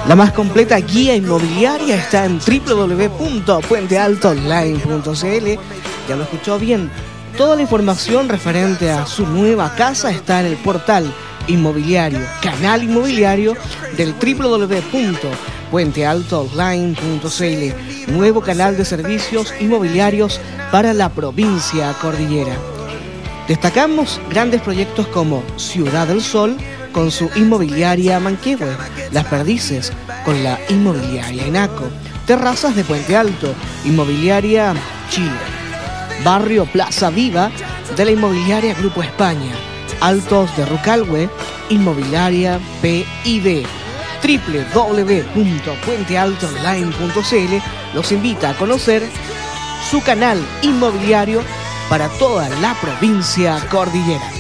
La más completa guía inmobiliaria está en www.puentealtoonline.cl. Ya lo escuchó bien. Toda la información referente a su nueva casa está en el portal inmobiliario, canal inmobiliario del www.puentealtoonline.cl. Nuevo canal de servicios inmobiliarios para la provincia cordillera. Destacamos grandes proyectos como Ciudad del Sol con su inmobiliaria Manquehue, Las Perdices con la inmobiliaria Enaco, Terrazas de Puente Alto, inmobiliaria Chile, Barrio Plaza Viva de la inmobiliaria Grupo España, Altos de Rucalhue, inmobiliaria PID. www.puentealtoonline.cl los invita a conocer su canal inmobiliario para toda la provincia cordillera.